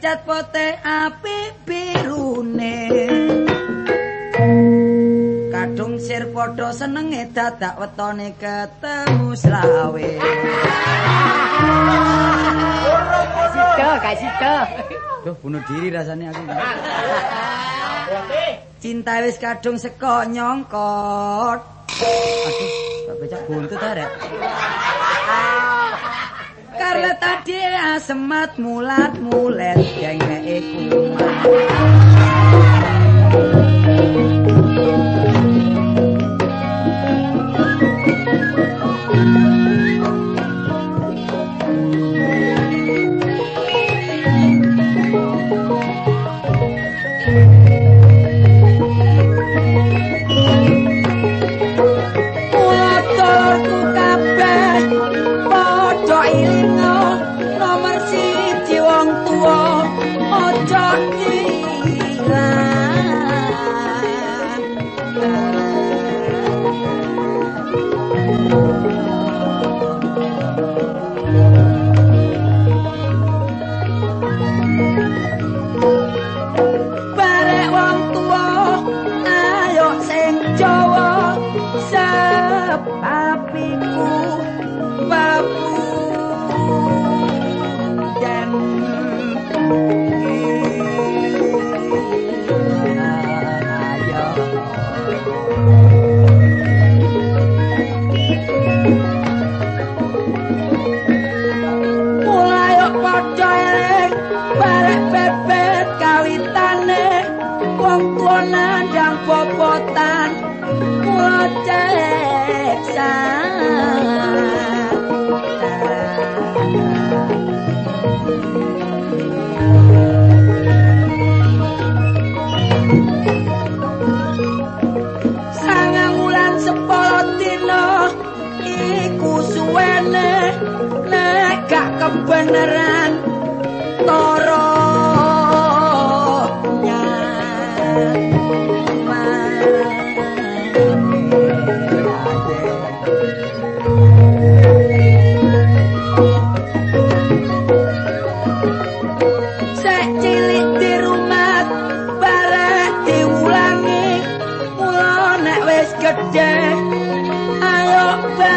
cat pote apik birune kadung sir padha senenge dadak wetone ketemu slawe Kasih. Duh bunuh diri rasanya aku. Cinta wis kadung seko nyongkot. Aduh, tak becak buntut arek. Karena tadi asemat mulat-mulet gengke kuman. Kebenaran toronya sek cilik di rumah barek diulangi mula nek wis gedhe ayo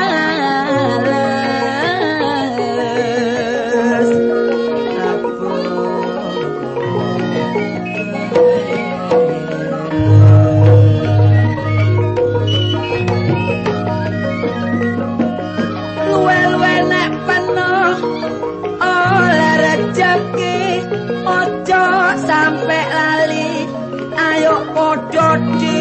sampai lali ayo podo di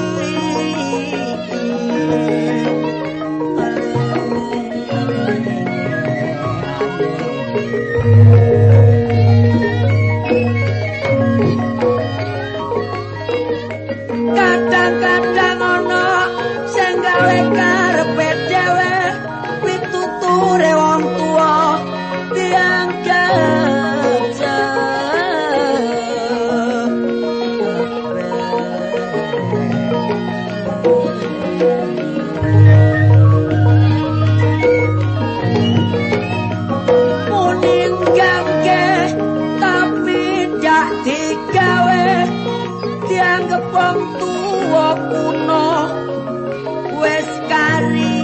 kadang-kadang ono sing gawe karepe dhewe pituture wong tuwa dianggap dianggap wong tuwa kuno wis kari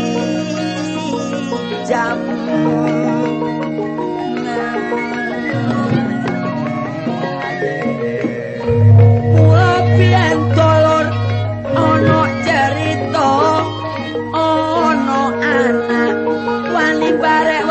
jam mula biyen dolor ana cerita ana anak wani barek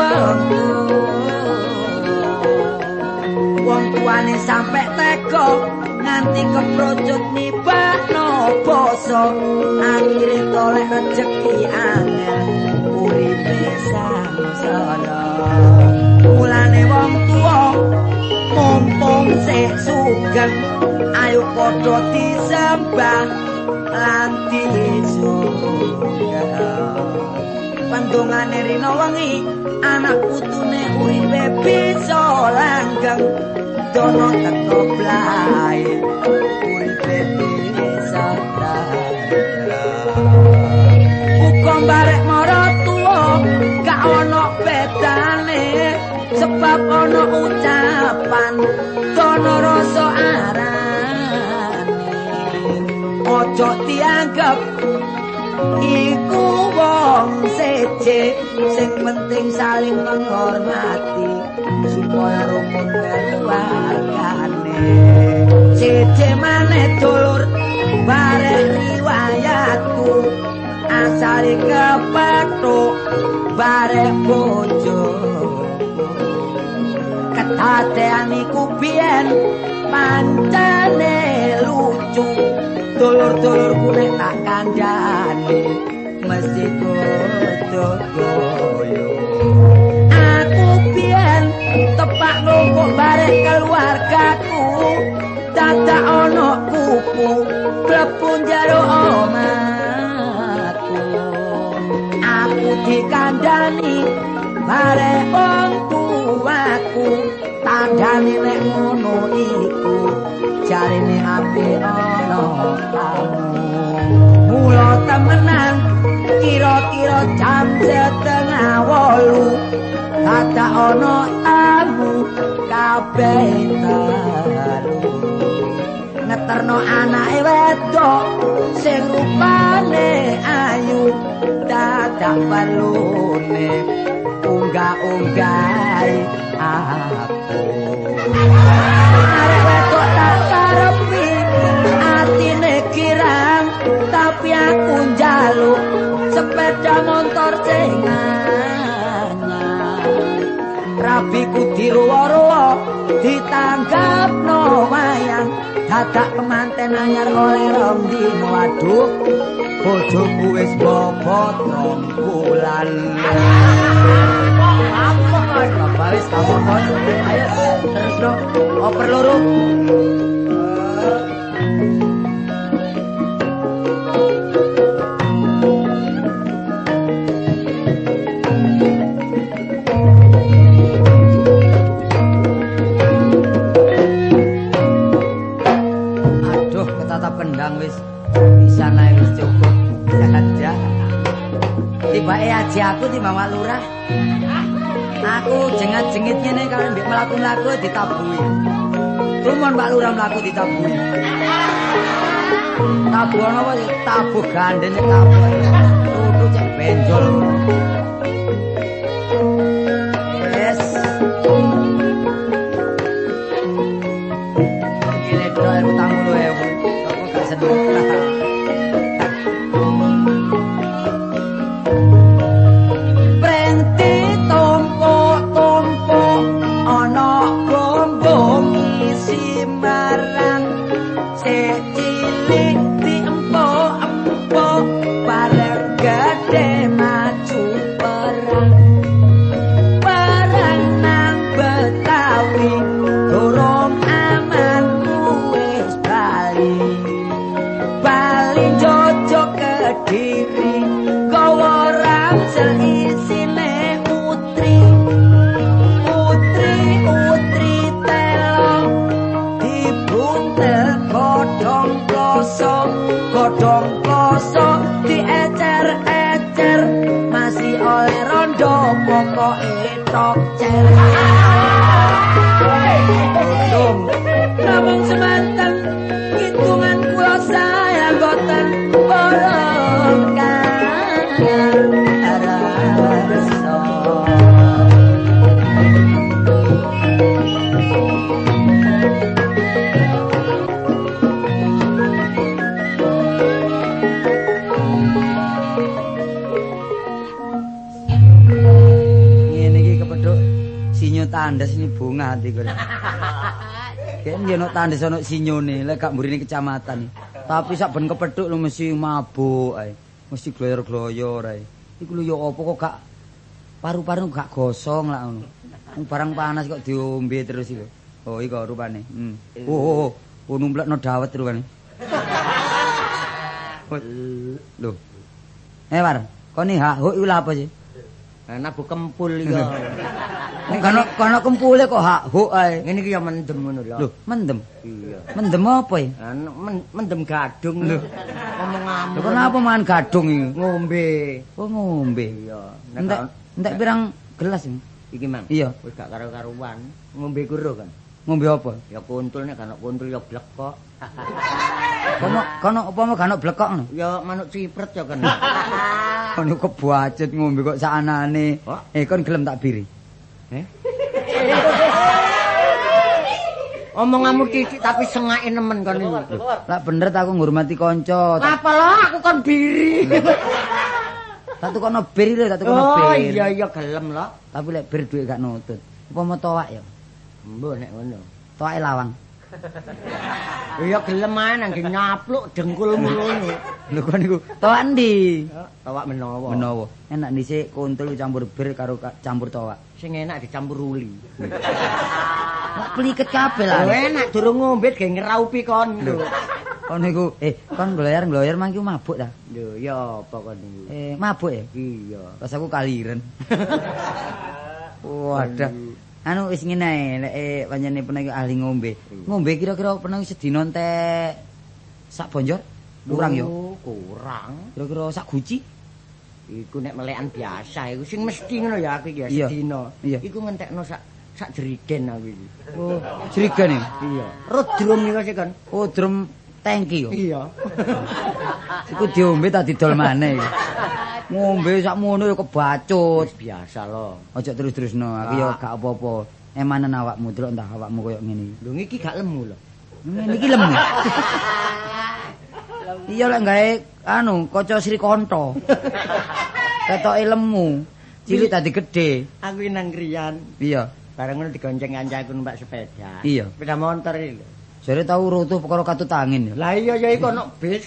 wong tuane sampe tega nganti keprojot nibakno basa akhire tolek rejeki angel uripe sangsara mulane wong tuwa mumpung sik sugeng ayo padha disembah lan disunggah pandongane rina wengi anak putune uripe bisa langgeng dono teko blae uripe bisa uga barek maratuwa gak ono bedane sebab ono ucapan tetep iku wong siji sing penting saling menghormati supaya rukun keluargane siji maneh dulur bareng riwayatku asale kepethuk bareng bojo ketatean iku biyen pancene lucu dulur-dulurku nek tak kandhane mesti godo-godo aku biyen tepak nglungguh bareng keluargaku dadak ana kuku klebu njaluk omahku aku dikandhani bareng wong tuaku tandane nek ngono iku jarine apik ana tamu mula temenan kira-kira jam 7:30 dadak ana tamu kabeh dalu ngeterno anake wedok sing rupane ayu dadak perlune unggah-unggahi aku arek wedok tak karepi atine girang tapi aku njaluk sepeda motor sing anyar rabiku diruwa-ruwa ditanggapno wayang dadak kemanten anyar oleh rong dino waduh bojoku wis bobot 2 bulan apa wis kamu ayo terus dong oper loro aduh ketatap kendang wis bisa naik wis cukup aja tibake aji aku timbang Pak Lurah aku jengat-jengit ngene karo mbek mlaku-mlaku ditabuhi tumon Pak Lurah mlaku ditabuhi tabuh apa tabuh gandeng tabuh tutu cek benjol yes ini doa utang 10.000 aku gak sedih godhong kloso diecer-ecer masih oleh rondo pokoke tok cer dong namung semanten hitungan kula saya boten orang rasa tandes ini bunga ati kok. Yen yo tandes ana sinyone lek gak mburine kecamatan. Tapi sak ben kepethuk lu mesti mabuk ae. Mesti gloyor-gloyor ae. Iku lho yo apa kok gak paru-paru gak gosong lak ngono. Barang panas kok diombe terus iku. Oh iku rupane. Oh numplekno dawet rupane. Lho. War, koni hak huk iku lha apa sih? Nabu kempul iki. Kono kempule kok hak huk ae. Ngene iki ya mendem ngono lho. Lho, mendem. Iya. Mendem apa ya? Mendem gadung lho. Ngomong-ngomong. Lho kenapa mangan gadung iki? Ngombe. Oh, ngombe. Iya. Entek pirang gelas iki? Iki, Mang. Iya. Wis gak karo-karuan. Ngombe karo kan. Ngombe apa? Ya kuntul nek kan kuntul ya blek kok. Kono upama gak ono blekok ngono. Ya manuk cipret ya kan. Kono kebacut ngombe kok sakanane. Kon gelem tak biri. Omonganmu titik tapi sengake nemen kon iki. Lah bener ta aku ngurmati kanca. Apa lo aku kon biri. Tak tukono bir lho, tak tukono bir. Oh iya gelem lo. Tapi lek bir duwe gak nutut. Upama toak ya. Mbok nek ngono. Toake lawang. Ya gelem ae nang nyapluk dengkulmu ngono. Lho kon niku toak endi? Toak menawa. Menawa. Enak dhisik kuntul campur bir karo campur toak. Sing enak dicampur uli. Pliket kabeh lah. Enak durung ngombe ge ngeraupi kon lho. Kon niku kon gloyer mangki mabuk ta? Lho ya apa kon niku? Mabuk ya? Iya. Pas aku kaliren. Wadah. Anu wis ngene ae lek pancene pernah ahli ngombe. Ngombe kira-kira pernah sedina entek sak bonjor? Kurang yo. Kurang. Kira-kira sak guci? Iku nek melekan biasa iku sing mesti ngono ya aku iki ya sedina. Iku ngentekno sak jerigen aku iki. Oh, jerigen iki? Iya. Rut drum iki sik kan. Oh, drum tangki yo. Iya. Iku diombe ta didol maneh iki. Ngombe sakmono yo kebacut. Biasa lho. Aja terus-terusno, aku yo gak apa-apa. Emanen awakmu delok entah awakmu koyo ngene iki. Lho iki gak lemu lho. Ngene iki lemu. Iya lek gawe anu kaca Sri Kanta. Ketoke lemu, cilik tadi gede. Aku nang kriyan. Iya. Bareng ngono digonceng kancaku numpak sepeda. Iya. Sepeda motor iki lho. Jare tau rutuh perkara katut angin ya. Lah iya ya iku ono bis.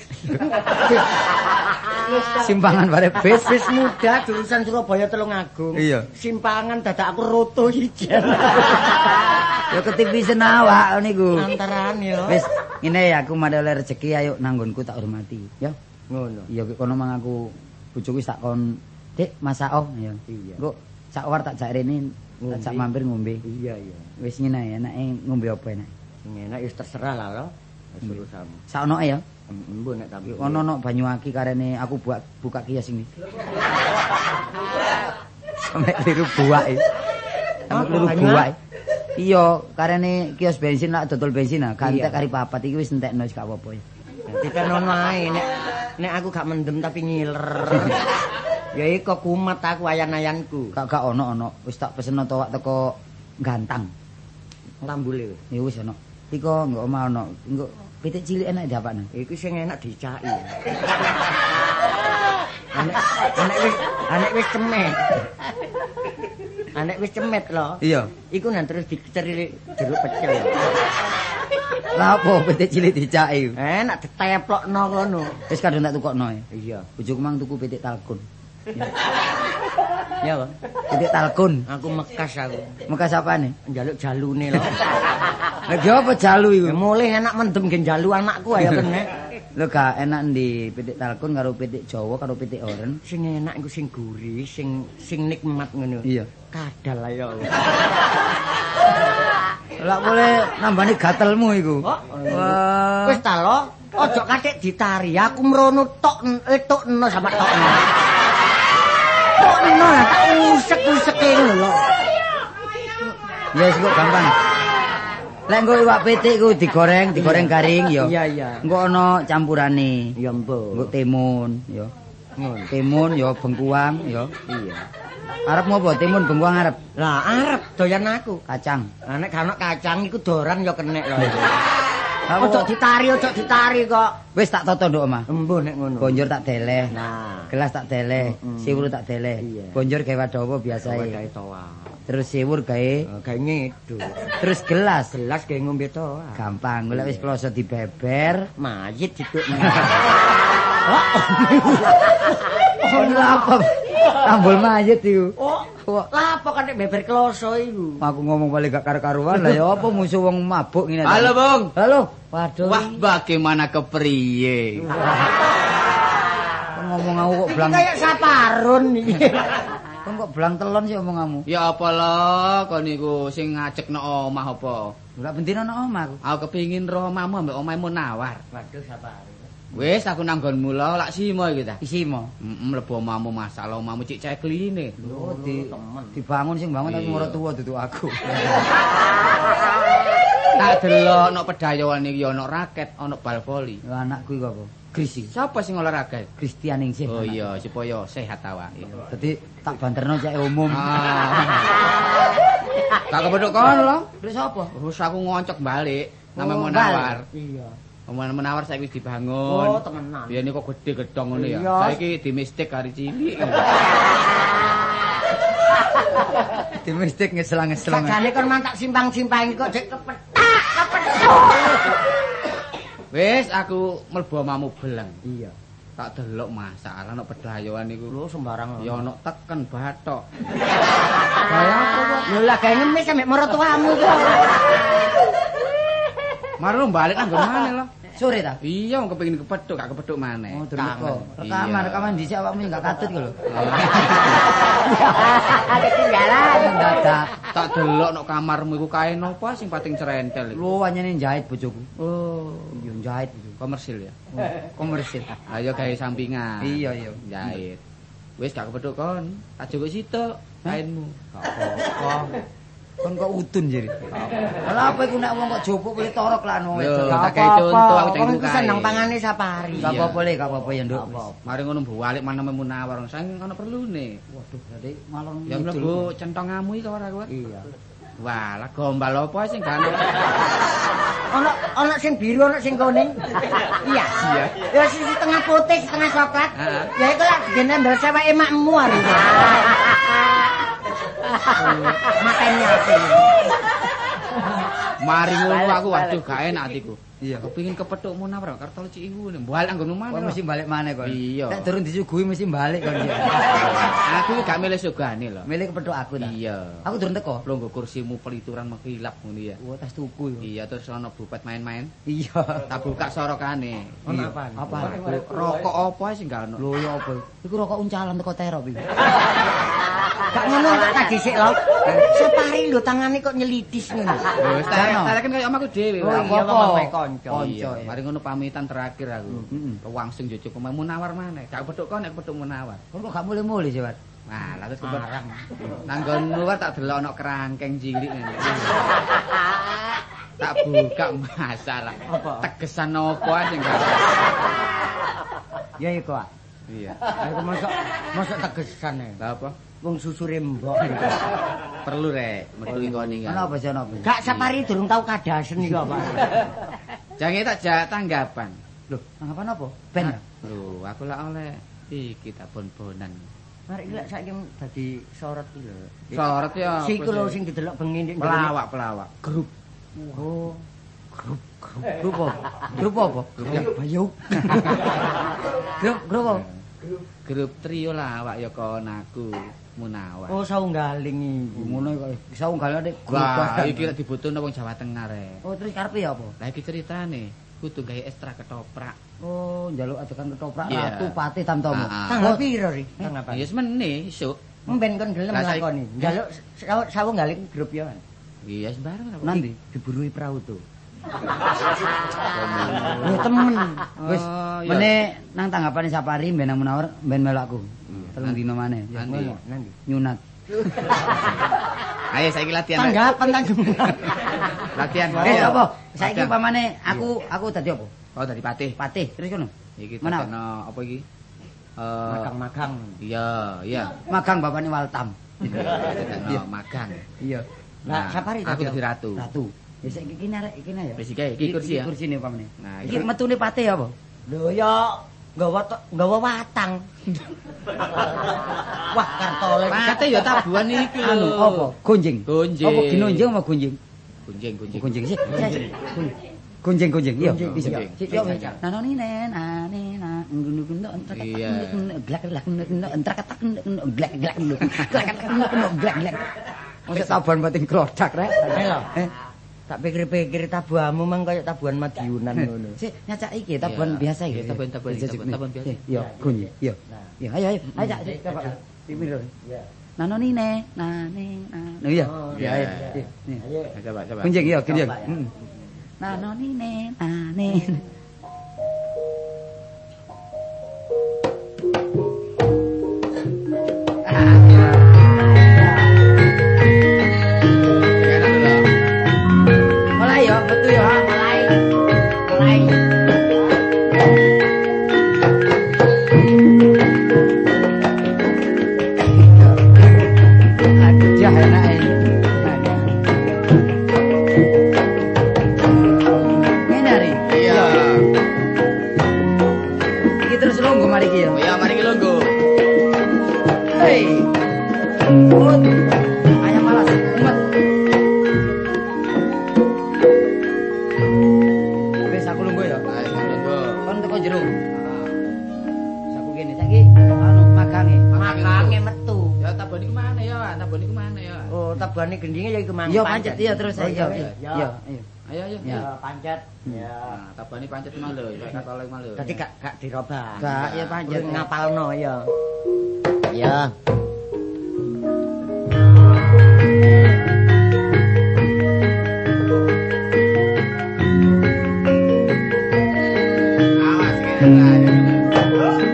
Simpangan bare bis. Bis muda jurusan Surabaya Tulungagung. Iya. Simpangan dadak aku rutuh ijen. Ya ketipisen awak niku. Antaran ya. Wis ngene ya aku madhe oleh rezeki ayo nanggonku tak hormati ya. Ngono. Iya kono mang aku bojoku tak kon Dik masak ya. Iya. Engko sak war tak jak rene tak mampir ngombe. Iya iya. Wis ngene ae enake ngombe apa enak. Enak ya terserah lah lo. Urusanmu. Saonoke ya. Mbok nek tapi ono banyu aki karene aku buka kios ini. Sampai liru buake. Sampai liru buake. Iya, karene kios bensin lak dodol bensin nah, gantek kari papat iki wis entekno wis gak apa-apa ya. Ditenono ae nek aku gak mendem tapi ngiler. Ya iku kumat aku ayan-ayanku. Gak ono. Wis tak peseno towak teko Gantang. Rambule. Ya wis ono. Iko engko omah ono. Engko pitik cilik enak diapakno. Iku sing enak dicaki. Anek wis cemet. Anek wis cemet lho. Iya. Iku nang terus diceri jeruk pecel. Lah apa pitik cilik dicaki? Enak diteplokno ngono. Wis kadung tak tukokno ya. Iya. Bojoku mang tuku pitik talkun. Ya, Pak. Pitik talkun. Aku mekas aku. Mekas apane? Njaluk jalune lho. Lah ki apa jalu iku? Mulih enak mendem ge njalu anakku ya bener. Lho gak enak ndi pitik talkun karo pitik Jawa karo pitik oren. Sing enak iku sing gurih, sing nikmat ngono. Iya. Kadal ayo. Lah boleh nambani gatelmu iku. Wah. Wis ta lo, ojo katik ditari. Aku mrono tokno sama tokno. Tokno tak usek-useke ngono lho. Ya wis kok gampang. Lek engko iwak pitik ku digoreng garing ya. Iya iya. Engko ana campurane. Ya mbok. Engko timun ya. Ngono. Timun ya bengkuang ya. Iya. Arep ngopo timun bengkuang arep? Lah arep doyan aku. Kacang. Nek gak ono kacang iku doran ya kenek lho. Ojo ditari kok. Wis tak toto nduk omah. Embuh nek ngono. Bonjor tak deleh. Nah, Gelas tak deleh, siwur tak deleh. Iya. Bonjor gawe dawa biasae. gawe toa. Terus siwur gawe, Gawe ngidul. terus gelas. Gelas gawe ngombe toa. Gampang, golek wis kloso dibeber. Mayit ditukne. Oh, apa? Tambul mayit iku. Oh, lah apa kan nek beber kloso iku? Aku ngomong balik gak karu-karuan lah ya apa musuh wong mabuk ngene. Halo, Bung. Halo. Waduh. Wah, bagaimana kepriye? Ngomong aku kok blang. Kayak saparun iki. Kon kok blang telon sih omonganmu. Ya apa lo, kon niku sing ngajekno omah apa? Ora bendina nang omah aku. Aku kepingin roh omahmu ambek omahmu nawar. Waduh saparun. Wis aku nang nggonmu lo lak simo iki ta. Isimo. Mlebu omahmu masalah omahmu cik cekline. Oh, dibangun sing bangun tapi murah tuwa duduk aku. Tak delok ana pedayoan iki ana raket, ana bal voli. Lho anakku iku apa? Grisi. Sapa sing olahraga? Kristian Ningsih. Oh iya, supaya sehat awake. Dadi tak banterno cek umum. Gak kepethuk kon lho. Terus sapa? Terus aku ngoncok balik nama Munawar. Iya. Menawar saiki wis dibangun. Oh, temenan. Biyen kok gede gedhong ngono ya. Iya. Saiki dimistik kari cilik. Dimistik ngeslang-ngeslang. Sakjane kon mantak simpang-simpang kok dek kepethak. Wis aku mlebu omamu beleng. Iya. Tak delok masalah ana pedayoan iku. Lho sembarang. Ya ana teken bathok. Kaya apa kok? Lho lah gawe ngemis sampe maratuamu kok. Mari lu balik nang nggon lho. Sore ta? Iya, wong kepengin kepethuk, gak kepethuk maneh. Oh, terus rekaman dhisik awakmu enggak katut lho. Ketinggalan. Dadak. Tak delok nok kamarmu iku kain apa sing pating cerentel iku. Lho anyane jahit bojoku. Oh, Iya jahit itu. komersil ya. Komersil. Ayo gawe sampingan. Iya iya. Jahit. Wis gak kepethuk kon. Tak jukuk sitok kainmu. Gak apa-apa. Kon kok udun jere. Lah apa iku nek wong kok jupuk pilih torok lah wong wedok. Tak gawe contoh aku Kon cek ku seneng pangane sapari. Gak apa-apa le, gak apa-apa ya nduk. Mari ngono balik maname Munawar. Sing ana perlune. Waduh, berarti malon Ya mlebu centongamu iki ora kuwi. Iya. Wah, lah gombal apa sing gak ana. Ana sing biru, ana sing kuning. Iya. Iya. Ya sing setengah putih, setengah coklat. Heeh. Ya iku lah genembel seweke makmu ari. Makanya Mari ngono aku waduh gak enak atiku. Iya. Kepengin kepethuk Munawar kartol cik iku balik nggonmu Kon maneh. mesti balik maneh kon. Iya. Nek durung disuguhi mesti balik kon. Aku gak milih sugane lho. Milih kepethuk aku ta. Iya. Aku durung teko. Lo nggo kursimu pelituran mengkilap ngono ya. Wah, tas tuku yo. Iya terus ana bupet main-main. Iya. Tak buka sorokane. Iya. Apa? Rokok apa sing gak ono? Lho ya apa? Iku rokok uncalan teko terop iki. gak ngono tak dhisik lho. Separi lho tangane kok nyelidis ngono. Wis tak kaya omaku dhewe. Oh, iya, mamae kanca. Iya, mari ngono pamitan terakhir aku. Kewangsung njujuk pemain Munawar maneh. Gak kepethuk kon nek kepethuk Munawar. Kon kok gak mulih-mulih sih, Pak? Nah, lah terus kemarang. Nang nggonmu wae tak delok ana kerangkeng cilik ngene. Tak buka masalah. Apa? Tegesan apa sing gak. Ya iku, Pak. Iya. Aku mosok tegesan e. Lah apa? Wong susure mbok. Perlu rek, metu kon iki. Ana apa sih ana apa? Gak sapari durung tau kadasen iki apa. Jange tak jak tanggapan. Loh, tanggapan apa? Ben. Lho, aku lak oleh iki tak bon-bonan. Mari lek saiki dadi sorot iki lho. Sorot ya. Siku lho sing didelok bengi ndek pelawak. Grup. Oh. Grup apa? Grup apa? Grup Bayuk. Grup apa? Grup trio lah awak ya kon aku Munawar. Oh saunggaling iki. Ngono kok. Saunggaling nek Wah, iki lek dibutuhno wong Jawa Tengah rek. Oh, terus karepe ya apa? Lah iki ceritane kudu gawe ekstra ketoprak. Oh, njaluk adegan ketoprak Iya. Ratu Pati Tamtomo. Tanggal piro ri? Tanggal Ya semene isuk. Mben kon gelem Lah, saiki- lakoni. Njaluk saunggaling grup ya. Iya sembarang apa. Nanti diburui perahu tuh. Lho temen. Wis, iya. mene nang tanggapane Sapari ben nang Munawar ben melokku. Telung dino maneh. Ya, Nanti. ngono. Nyunat. Ayo saiki latihan. Rek. Tanggapan Latihan. Wis Ayo. apa? Saiki Latihan. pamane aku dadi apa? Oh dari patih. Patih. Terus ngono. Iki Mana? tetekno apa iki? magang-magang. Iya. Magang bapakne Waltam. Tetekno magang. Iya. Lah Sapari aku tadi. dadi ratu. Ratu. Ya saiki iki arek iki ya. Wis iki kursi ya. Kursine pamane. Nah, Iki iki- metune patih apa? Lho ya nggawa watang. Wah kartole. Patih ya tabuhan iki lho. Anu apa? Gonjing. Gonjing. Apa ginonjing apa gonjing? Gunjing. Gonjing sih. Gonjing. Iya. Gonjing. Bisa. Gonjing. Yo wis. Nanoni nen ane na ngunu-ngunu entek Iya. glak-glak entek-entek glak-glak. Mosok tabuhan bating klodak rek. Lho. Tak pikir-pikir tabuhanmu mang kaya tabuhan Madiunan ngono. Sik nyacak iki tabuhan Iya. biasa iki. Iya, tabuhan biasa. Iya, gonjing. Iya. Iya, ayo. Ayo cak coba. Pimir. Iya. Nanoni ne, nane na. Oh iya. Iya, ayo. Nih. Coba. Gonjing iya, gonjing. Heeh. Nanoni ne, nane. Mulai ya, Ayam malas. Umet. Wis aku lungguh ya. Ayo lungguh. Kon teko jero. Saku kene saiki anu magange. Makange metu. Ya tabani ku mana ya? Tabani ku mana ya? Oh, tabane gendinge ya iku mang. Iya pancet iya terus saya. Iya. Iya. Ayo ayo. Ya, pancet. Ya. Nah, tabani pancet mau lho, kayak katolek mau lho. Dadi gak dirobah. Gak ya pancet Ngapalno ya. Ya. Awas kene.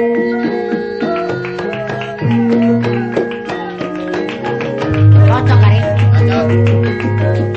Cocok kare. Cocok.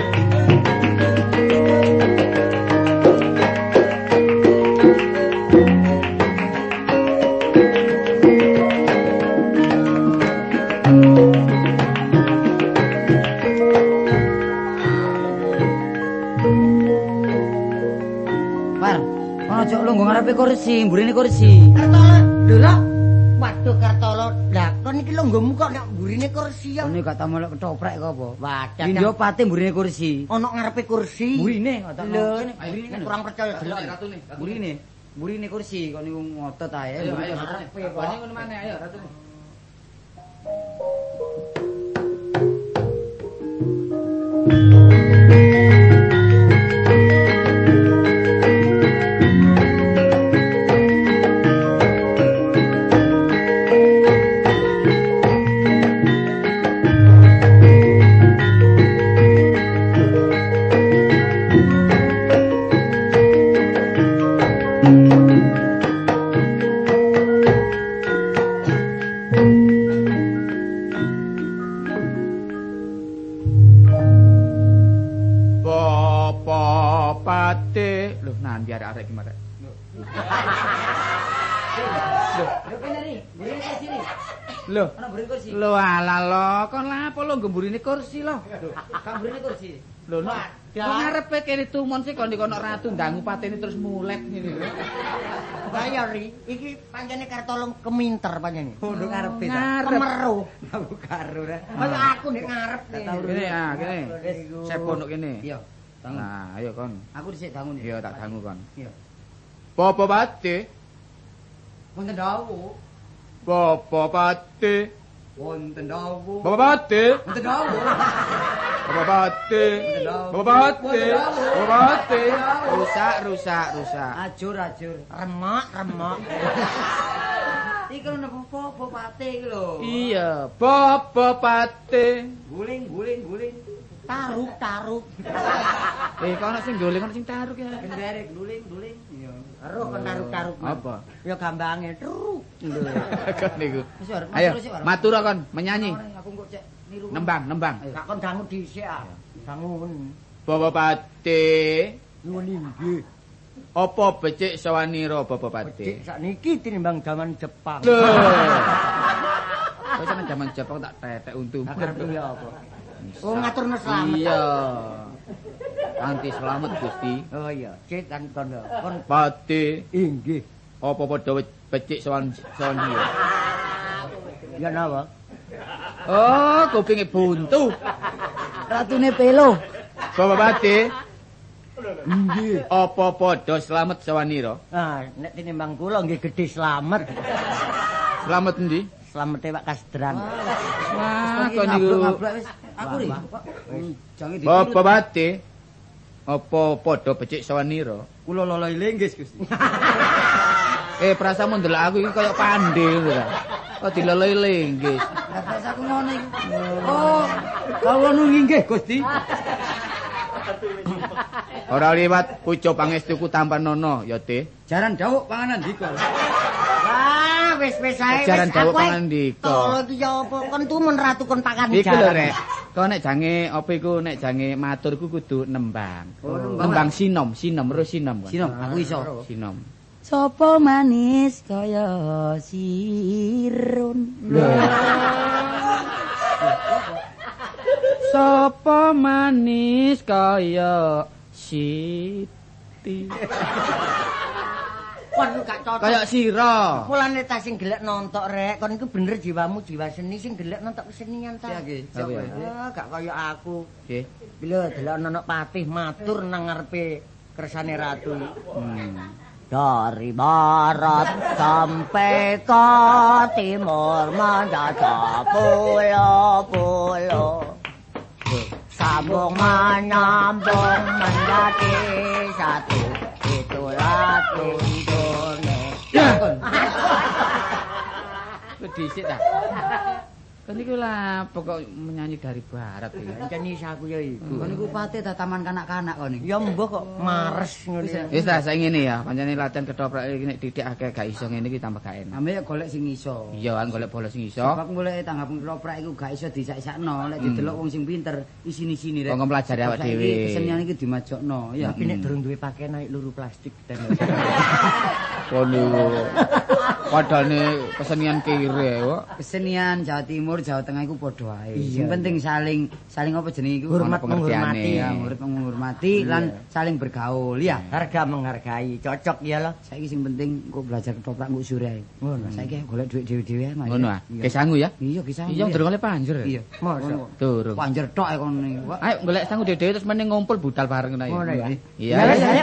Par, kono aja lungguh ngarepe kursi, mburine kursi. Kartolo. Lho lho. Waduh Kartolo. Lah kon iki lungguhmu kok nek mburine kursi ya. Ini gak tamu lek ketoprek kok apa? Wadah. Windio pate mburine kursi. Ono ngarepe kursi. Mburine kok tak Lho, mburine kurang percaya delok. Ratune. Mburine kursi kok niku ngotot ae. Ayo Mburine ayo. ngarepe kok. Tabani ngono mana ayo ratune. Pate. Loh, nanti arek iki marek. Lho kene ri, mburine kursi ri. Loh, Ana mburine kursi. lho ala lo, kon lapo lo gemburine kursi lo. Kang mburine kursi. Lho, no. Kok ngarepe kene tumon sih kon dikono ratu ndangu patene terus mulek ngene lho. Kaya ri, iki pancene Kartolo keminter pancene. Oh, nduk ngarepe ta. Ngarep. Kemeru. Aku karo ra. Kaya aku nek ngarep nih. Kene ah, kene. Sepo nduk kene. Iya, dangun. Nah, ayo kon. Aku dhisik dangun ya. Iya tak dangu kon. Iya. Popo pate. Wonten dawu. Popo pate. Wonten dawu. Popo pate. Wonten dawu. Popo pate. Popo pate. Popo pate. Rusak. Ajur. Remak. Iki lho apa pate iki lho. Iya, Popo pate. Guling. Taruk. Kono sing golek kono sing taruk ya. Genderek guling. Iya. Ero kon taruk-taruk. Apa? Ya gambange truk. Kon niku. Wis war, Ayo, wis war. matur kon menyanyi. Aku kok cek niru. Nembang. Gak kon dangu dhisik ah. Dangun. Popo pate. Nuwun inggih. Apa becik sawanira Popo Becik pate? sakniki tinimbang jaman Jepang. Lho. Kok sampe jaman Jepang tak tetek untu. Gak ngerti ya apa. Oh ngaturno slamet. Iya. Kanthi slamet Gusti. Oh iya, cek kan kono. Kon Pate. inggih. Apa padha becik sawanira? Ya napa? Oh, kupinge buntu. Ratune pelo. Popo pate. Inggih. Apa padha slamet sawanira? Nah, nek tinimbang kula nggih gedhe slamet. Slamet endi? Slamete Pak Kasdran. Wah, kok niku. Ngablak wis. Aku ri. Jange ditiru. Popo pate. Apa padha becik sawanira? Kula lolo linggis Gusti. Prasamu ndelok aku iki kaya pandhe lho ta. Kok dileloi linggis. Lah pas aku ngono iki. Oh, kawula nunggih nggih Gusti. Ora liwat pucuk pangestuku tanpa nono ya Te. Jaran dawuk panganan dika. Wah, wis ae. Jaran wis, dawuk aku ae. pangan ndika. Tolo iki ya apa? Kon tumen ratu kon pakan Iku lho jaran. Rek. Kok nek jange apa iku nek jange maturku kudu nembang. Oh, Nembang sinom ro sinom kan. Sinom, aku iso. Sinom. Sopo manis kaya sirun. Sopo manis kaya Siti. Waduh gak cocok. Kayak sira. Mulane ta sing gelek nontok rek, kon iku bener jiwamu jiwa seni sing gelek nontok kesenian ta. Gak kaya aku. Nggih. Bila delok ana patih matur nang ngarepe kersane ratu. Dari barat sampai ke timur menjajah pulau-pulau. Sambung menyambung menjadi satu. Itulah Indonesia. Dhisik ta. Kan iku lah pokok menyanyi dari barat iki. Nyanyi saku ya iku. Kon niku pate ta taman kanak-kanak kon iki. Ya mbah kok mares ngono. Wis ta saiki ngene ya, pancene latihan ketoprak iki nek didik akeh gak iso ngene iki tambah gak enak. Ame golek sing iso. Iya kan golek bola sing iso. Sebab golek tanggap ketoprak iku gak iso disak-sakno, lek didelok wong sing pinter isini-sini rek. Wong pelajari awak dhewe. Kesenian iki dimajokno, ya. Tapi nek durung duwe pakaian naik luru plastik ten. Kono. Padahal kesenian kire kok. Kesenian Jawa Timur, Jawa Tengah iku padha ae. Sing penting saling apa jenenge iku Hormat menghormati. Ya, murid menghormati lan saling bergaul ya. Harga menghargai, cocok ya loh. Saiki sing penting kok belajar ketoprak nggo sore ae. Ngono. Saiki golek dhuwit dhewe-dhewe ae, Mas. Ngono ah. Kesangu ya? Iya, kisah. Iya durung oleh panjer. Iya. Mosok. Durung. Panjer tok ae kono niku. Ayo golek sangu dhewe terus meneng ngumpul budal bareng ngono Ngono ya. Iya. Ya.